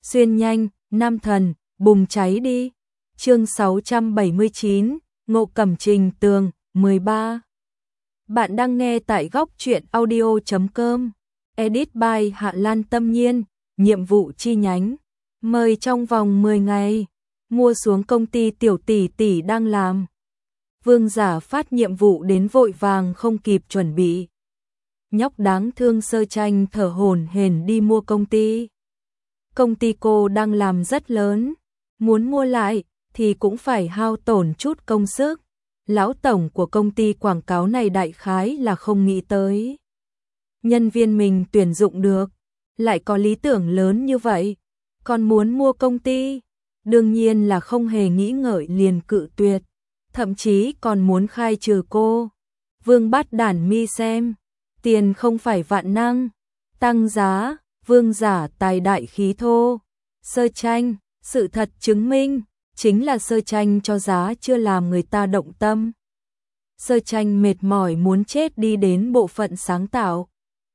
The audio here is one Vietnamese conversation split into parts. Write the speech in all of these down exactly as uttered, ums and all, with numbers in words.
Xuyên nhanh, nam thần, bùng cháy đi. Chương sáu trăm bảy mươi chín, Ngộ Cẩm Trình Tường, mười ba. Bạn đang nghe tại góc truyện audio chấm com. Edit by Hạ Lan Tâm Nhiên. Nhiệm vụ chi nhánh. Mời trong vòng mười ngày. Mua xuống công ty tiểu tỷ tỷ đang làm. Vương Giả phát nhiệm vụ đến vội vàng không kịp chuẩn bị. Nhóc đáng thương Sơ Tranh thở hổn hển đi mua công ty. Công ty cô đang làm rất lớn, muốn mua lại thì cũng phải hao tổn chút công sức. Lão tổng của công ty quảng cáo này đại khái là không nghĩ tới nhân viên mình tuyển dụng được, lại có lý tưởng lớn như vậy, còn muốn mua công ty, đương nhiên là không hề nghĩ ngợi liền cự tuyệt, thậm chí còn muốn khai trừ cô. Vương Bát Đản mi xem, tiền không phải vạn năng, tăng giá, Vương Giả tài đại khí thô. Sơ Tranh, sự thật chứng minh, chính là Sơ Tranh cho giá chưa làm người ta động tâm. Sơ Tranh mệt mỏi muốn chết đi đến bộ phận sáng tạo.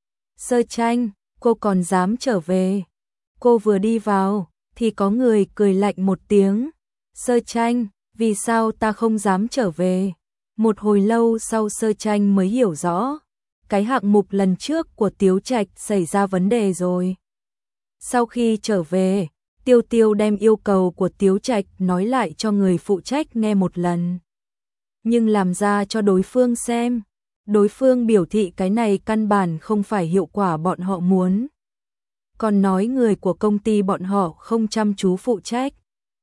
Sơ Tranh, cô còn dám trở về. Cô vừa đi vào, thì có người cười lạnh một tiếng. Sơ Tranh, vì sao ta không dám trở về? Một hồi lâu sau Sơ Tranh mới hiểu rõ. Cái hạng mục lần trước của Tiếu Trạch xảy ra vấn đề rồi. Sau khi trở về, Tiêu Tiêu đem yêu cầu của Tiếu Trạch nói lại cho người phụ trách nghe một lần. Nhưng làm ra cho đối phương xem. Đối phương biểu thị cái này căn bản không phải hiệu quả bọn họ muốn. Còn nói người của công ty bọn họ không chăm chú phụ trách.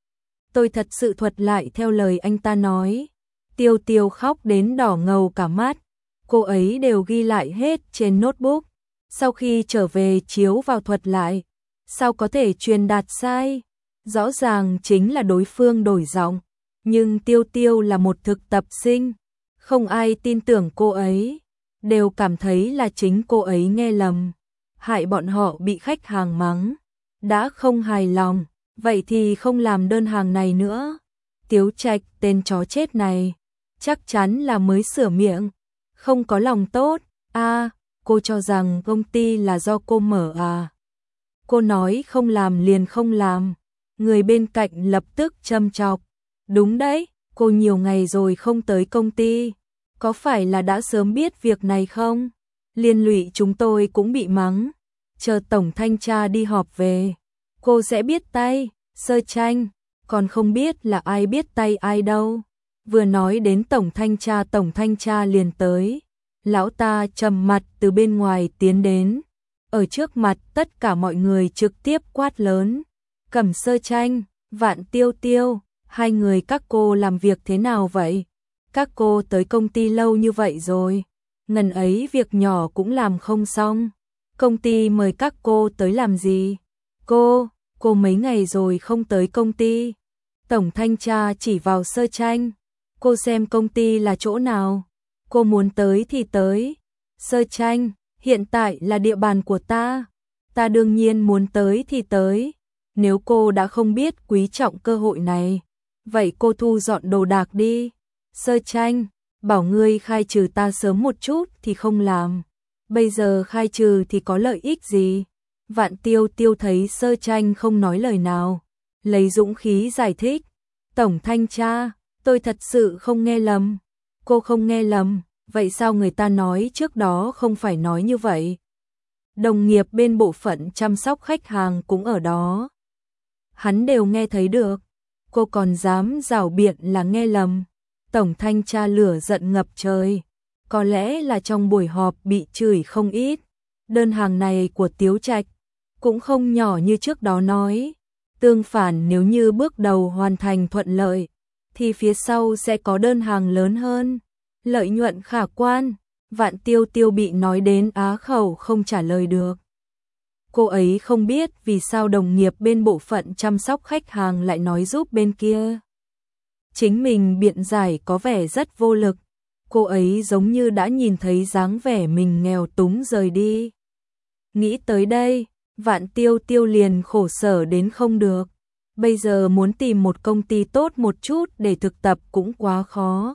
Tôi thật sự thuật lại theo lời anh ta nói. Tiêu Tiêu khóc đến đỏ ngầu cả mắt. Cô ấy đều ghi lại hết trên notebook. Sau khi trở về chiếu vào thuật lại. Sao có thể truyền đạt sai? Rõ ràng chính là đối phương đổi giọng. Nhưng Tiêu Tiêu là một thực tập sinh. Không ai tin tưởng cô ấy. Đều cảm thấy là chính cô ấy nghe lầm. Hại bọn họ bị khách hàng mắng. Đã không hài lòng. Vậy thì không làm đơn hàng này nữa. Tiếu Trạch tên chó chết này. Chắc chắn là mới sửa miệng. Không có lòng tốt. À, cô cho rằng công ty là do cô mở à? Cô nói không làm liền không làm. Người bên cạnh lập tức châm chọc. Đúng đấy, cô nhiều ngày rồi không tới công ty. Có phải là đã sớm biết việc này không? Liên lụy chúng tôi cũng bị mắng. Chờ tổng thanh tra đi họp về, cô sẽ biết tay. Sơ Tranh, còn không biết là ai biết tay ai đâu. Vừa nói đến tổng thanh tra tổng thanh tra liền tới. Lão ta trầm mặt từ bên ngoài tiến đến. Ở trước mặt tất cả mọi người trực tiếp quát lớn. Cẩm Sơ Tranh, Vạn Tiêu Tiêu, hai người các cô làm việc thế nào vậy? Các cô tới công ty lâu như vậy rồi. Ngần ấy việc nhỏ cũng làm không xong. Công ty mời các cô tới làm gì? Cô, cô mấy ngày rồi không tới công ty. Tổng thanh tra chỉ vào Sơ Tranh. Cô xem công ty là chỗ nào? Cô muốn tới thì tới. Sơ Tranh, hiện tại là địa bàn của ta. Ta đương nhiên muốn tới thì tới. Nếu cô đã không biết quý trọng cơ hội này, vậy cô thu dọn đồ đạc đi. Sơ Tranh, bảo ngươi khai trừ ta sớm một chút thì không làm. Bây giờ khai trừ thì có lợi ích gì? Vạn Tiêu Tiêu thấy Sơ Tranh không nói lời nào, lấy dũng khí giải thích. Tổng thanh tra, tôi thật sự không nghe lầm. Cô không nghe lầm, vậy sao người ta nói trước đó không phải nói như vậy? Đồng nghiệp bên bộ phận chăm sóc khách hàng cũng ở đó. Hắn đều nghe thấy được. Cô còn dám rảo biện là nghe lầm. Tổng thanh tra lửa giận ngập trời. Có lẽ là trong buổi họp bị chửi không ít. Đơn hàng này của Tiếu Trạch cũng không nhỏ như trước đó nói. Tương phản nếu như bước đầu hoàn thành thuận lợi, thì phía sau sẽ có đơn hàng lớn hơn. Lợi nhuận khả quan. Vạn Tiêu Tiêu bị nói đến á khẩu không trả lời được. Cô ấy không biết vì sao đồng nghiệp bên bộ phận chăm sóc khách hàng lại nói giúp bên kia. Chính mình biện giải có vẻ rất vô lực. Cô ấy giống như đã nhìn thấy dáng vẻ mình nghèo túng rời đi. Nghĩ tới đây, Vạn Tiêu Tiêu liền khổ sở đến không được. Bây giờ muốn tìm một công ty tốt một chút để thực tập cũng quá khó.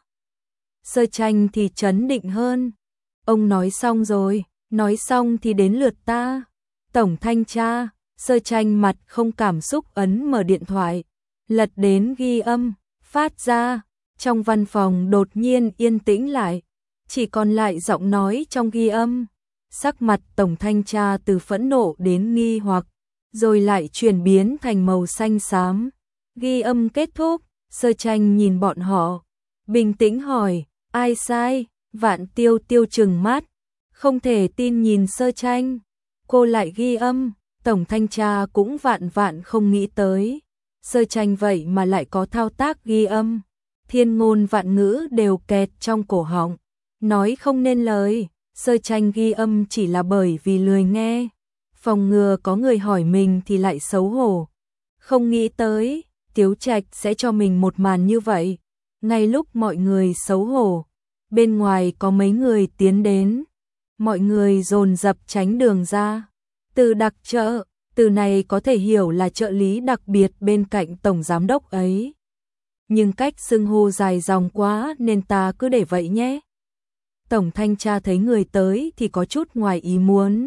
Sơ Tranh thì trấn định hơn. Ông nói xong rồi, nói xong thì đến lượt ta. Tổng thanh tra, Sơ Tranh mặt không cảm xúc ấn mở điện thoại, lật đến ghi âm, phát ra. Trong văn phòng đột nhiên yên tĩnh lại, chỉ còn lại giọng nói trong ghi âm. Sắc mặt tổng thanh tra từ phẫn nộ đến nghi hoặc, rồi lại chuyển biến thành màu xanh xám. Ghi âm kết thúc, Sơ Tranh nhìn bọn họ, bình tĩnh hỏi, ai sai? Vạn Tiêu Tiêu trừng mắt, không thể tin nhìn Sơ Tranh. Cô lại ghi âm, tổng thanh tra cũng vạn vạn không nghĩ tới. Sơ Tranh vậy mà lại có thao tác ghi âm. Thiên ngôn vạn ngữ đều kẹt trong cổ họng, nói không nên lời. Sơ Tranh ghi âm chỉ là bởi vì lười nghe, phòng ngừa có người hỏi mình thì lại xấu hổ. Không nghĩ tới, Tiếu Trạch sẽ cho mình một màn như vậy. Ngay lúc mọi người xấu hổ, bên ngoài có mấy người tiến đến. Mọi người dồn dập tránh đường ra. Từ đặc trợ, từ này có thể hiểu là trợ lý đặc biệt bên cạnh tổng giám đốc ấy. Nhưng cách xưng hô dài dòng quá nên ta cứ để vậy nhé. Tổng thanh tra thấy người tới thì có chút ngoài ý muốn.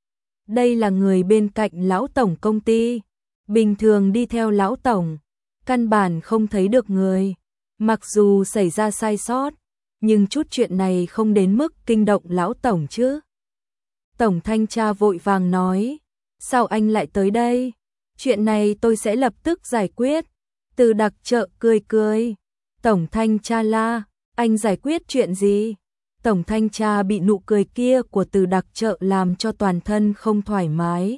Đây là người bên cạnh lão tổng công ty, bình thường đi theo lão tổng, căn bản không thấy được người. Mặc dù xảy ra sai sót, nhưng chút chuyện này không đến mức kinh động lão tổng chứ. Tổng thanh tra vội vàng nói, sao anh lại tới đây? Chuyện này tôi sẽ lập tức giải quyết. Từ đặc trợ cười cười. Tổng thanh tra la, anh giải quyết chuyện gì? Tổng thanh tra bị nụ cười kia của từ đặc trợ làm cho toàn thân không thoải mái.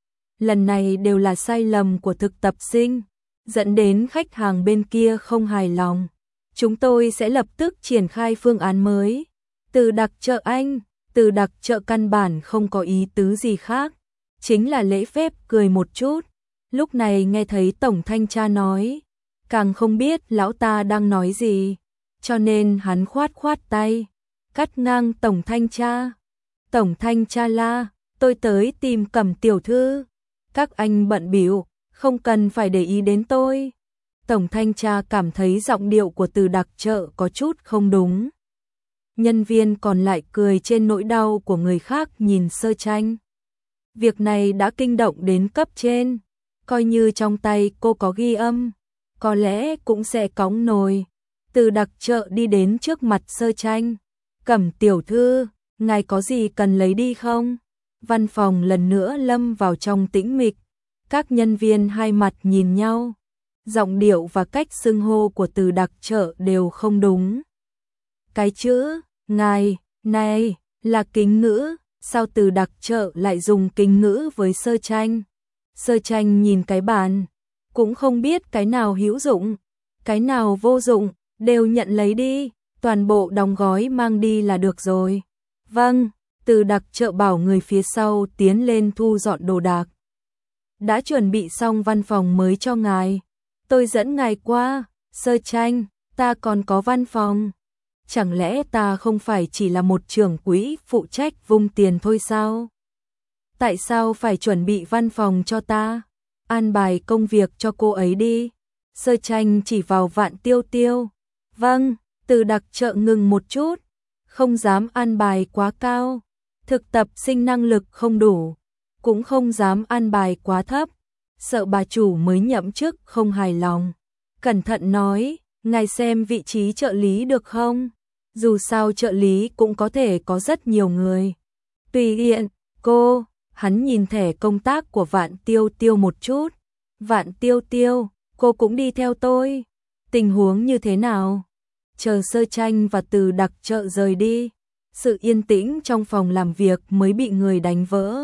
Lần này đều là sai lầm của thực tập sinh, dẫn đến khách hàng bên kia không hài lòng. Chúng tôi sẽ lập tức triển khai phương án mới. Từ đặc trợ anh, từ đặc trợ căn bản không có ý tứ gì khác, chính là lễ phép cười một chút. Lúc này nghe thấy tổng thanh tra nói, càng không biết lão ta đang nói gì, cho nên hắn khoát khoát tay, cắt ngang tổng thanh tra. Tổng thanh tra la, tôi tới tìm Cẩm tiểu thư, các anh bận bịu, không cần phải để ý đến tôi. Tổng thanh tra cảm thấy giọng điệu của từ đặc trợ có chút không đúng. Nhân viên còn lại cười trên nỗi đau của người khác nhìn Sơ Tranh. Việc này đã kinh động đến cấp trên, coi như trong tay cô có ghi âm, có lẽ cũng sẽ cõng nồi. Từ đặc trợ đi đến trước mặt Sơ Tranh. Cẩm tiểu thư, ngài có gì cần lấy đi không? Văn phòng lần nữa lâm vào trong tĩnh mịch. Các nhân viên hai mặt nhìn nhau. Giọng điệu và cách xưng hô của từ đặc trợ đều không đúng. Cái chữ, ngài, này, là kính ngữ, sao từ đặc trợ lại dùng kính ngữ với Sơ Tranh? Sơ Tranh nhìn cái bàn, cũng không biết cái nào hữu dụng, cái nào vô dụng, đều nhận lấy đi, toàn bộ đóng gói mang đi là được rồi. Vâng, từ đặc trợ bảo người phía sau tiến lên thu dọn đồ đạc. Đã chuẩn bị xong văn phòng mới cho ngài. Tôi dẫn ngài qua. Sơ Tranh, ta còn có văn phòng. Chẳng lẽ ta không phải chỉ là một trưởng quỹ phụ trách vung tiền thôi sao? Tại sao phải chuẩn bị văn phòng cho ta? An bài công việc cho cô ấy đi. Sơ Tranh chỉ vào Vạn Tiêu Tiêu. Vâng, từ đặc trợ ngừng một chút. Không dám an bài quá cao. Thực tập sinh năng lực không đủ. Cũng không dám an bài quá thấp. Sợ bà chủ mới nhậm chức không hài lòng. Cẩn thận nói, ngài xem vị trí trợ lý được không? Dù sao trợ lý cũng có thể có rất nhiều người. Tùy tiện, cô, hắn nhìn thẻ công tác của Vạn Tiêu Tiêu một chút. Vạn Tiêu Tiêu, cô cũng đi theo tôi. Tình huống như thế nào? Chờ Sơ Tranh và từ đặc trợ rời đi. Sự yên tĩnh trong phòng làm việc mới bị người đánh vỡ.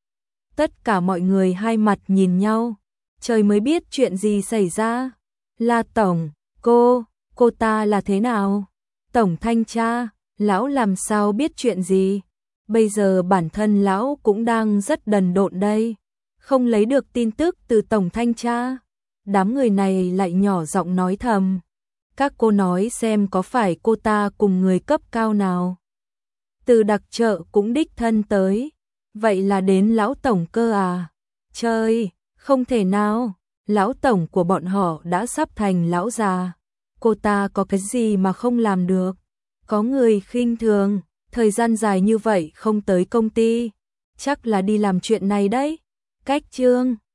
Tất cả mọi người hai mặt nhìn nhau. Trời mới biết chuyện gì xảy ra. La tổng, cô, cô ta là thế nào? Tổng thanh tra, lão làm sao biết chuyện gì? Bây giờ bản thân lão cũng đang rất đần độn đây. Không lấy được tin tức từ tổng thanh tra. Đám người này lại nhỏ giọng nói thầm. Các cô nói xem có phải cô ta cùng người cấp cao nào. Từ đặc trợ cũng đích thân tới. Vậy là đến lão tổng cơ à? Trời, không thể nào. Lão tổng của bọn họ đã sắp thành lão già. Cô ta có cái gì mà không làm được? Có người khinh thường, thời gian dài như vậy không tới công ty. Chắc là đi làm chuyện này đấy. Cách chương